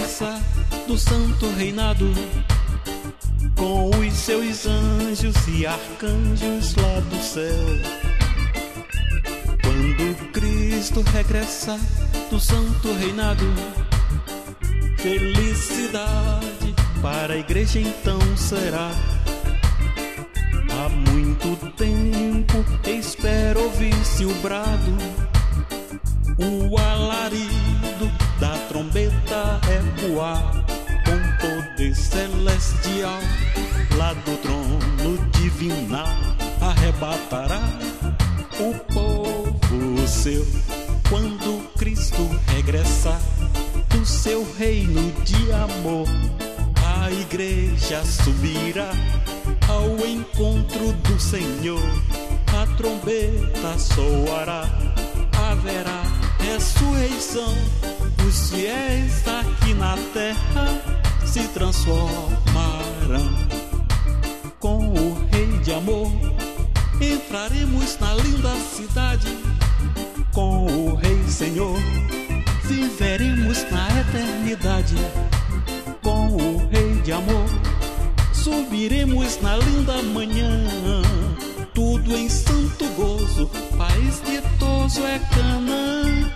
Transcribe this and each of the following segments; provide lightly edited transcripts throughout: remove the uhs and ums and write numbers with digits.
regressa do santo reinado, com os seus anjos e arcanjos lá do céu. Quando Cristo regressa do santo reinado, felicidade para a igreja então será. Há muito tempo espero ouvir-se o brado, o alarido da trombeta ecoar, com poder celestial, lá do trono divinal, arrebatará o povo seu. Quando Cristo regressar do seu reino de amor, a igreja subirá ao encontro do Senhor. A trombeta soará, haverá ressurreição. Os fiéis aqui na terra se transformarão. Com o Rei de amor entraremos na linda cidade. Com o Rei Senhor viveremos na eternidade. Com o Rei de amor subiremos na linda manhã. Tudo em santo gozo, país ditoso é Canaã.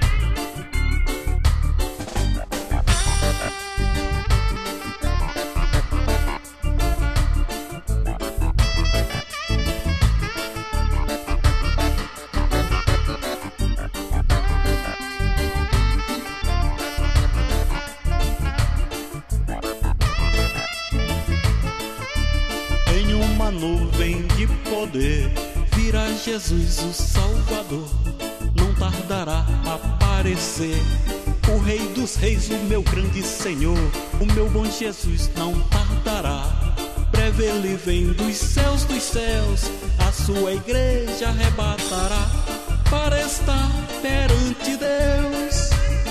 Nuvem de poder, virá Jesus o Salvador. Não tardará a aparecer o Rei dos Reis, o meu grande Senhor. O meu bom Jesus não tardará. Breve ele vem dos céus, a sua igreja arrebatará para estar perante Deus.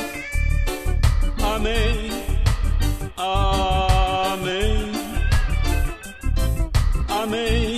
Amém, amém, amém.